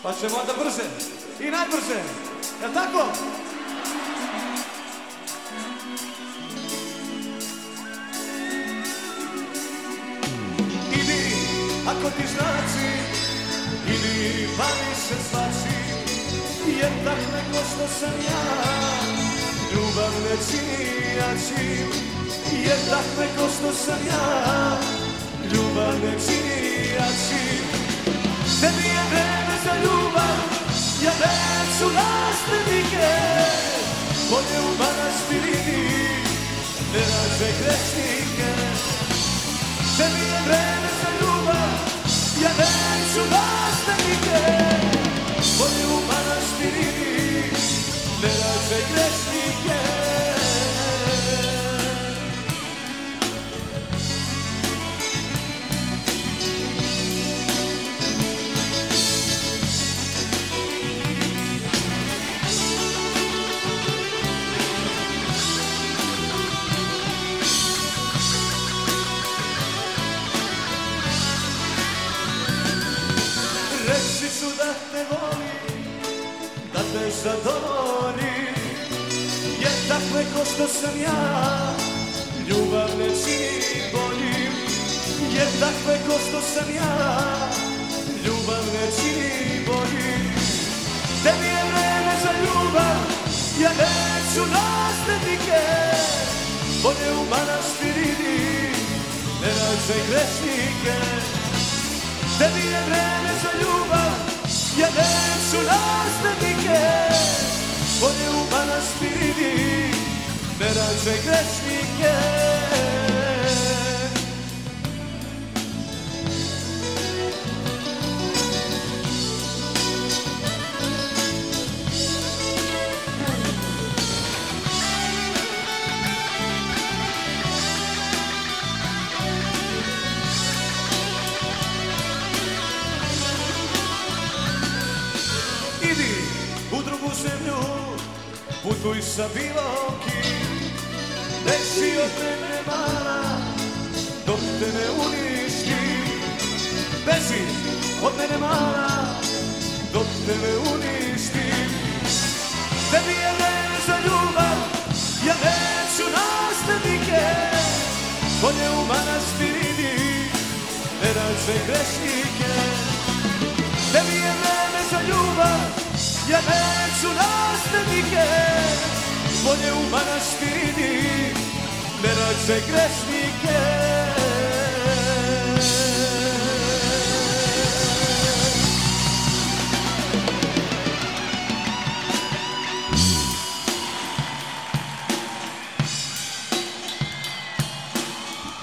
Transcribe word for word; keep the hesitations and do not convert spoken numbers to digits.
Pa ćemo onda brže i najbrže, jel' tako? Idi, ako ti znači, idi, bavi se svači, jer tak neko što sam ja, ljubav ne čini jači, jer tak neko što sam ja, ljubav ne čini jači. Tebi je vreme za ljubav, ja neću naslednike, bolje u manastiri, ne rađaj grešnike. Tebi je vreme za ljubav, ja neću naslednike, bolje u manastiri, ne rađaj grešnike. Reći ću da te volim, da te zadovoljim, jer takve ko što sam ja, ljubav ne čini boljim. Jer takve ko što sam ja, ljubav ne čini boljim. Tebi je vreme za ljubav, ja neću naslednike, bolje u manastir idi, ne rađaj grešnike. Tebi je vreme za ljubav, ja neću naslednike, bolje u manastir idi, ne rađaj grešnike. Idi u drugu zemlju, putuj sa bilo kim, beži od mene mala, dok te ne uništim. Beži od mene mala, dok te ne uništim. Tebi je vreme za ljubav, ja neću naslednike, bolje u manastir idi, ne rađaj grešnike. Tebi je vreme za ljubav, ja neću naslednike, bolje u manastir idi, ne rađaj grešnike.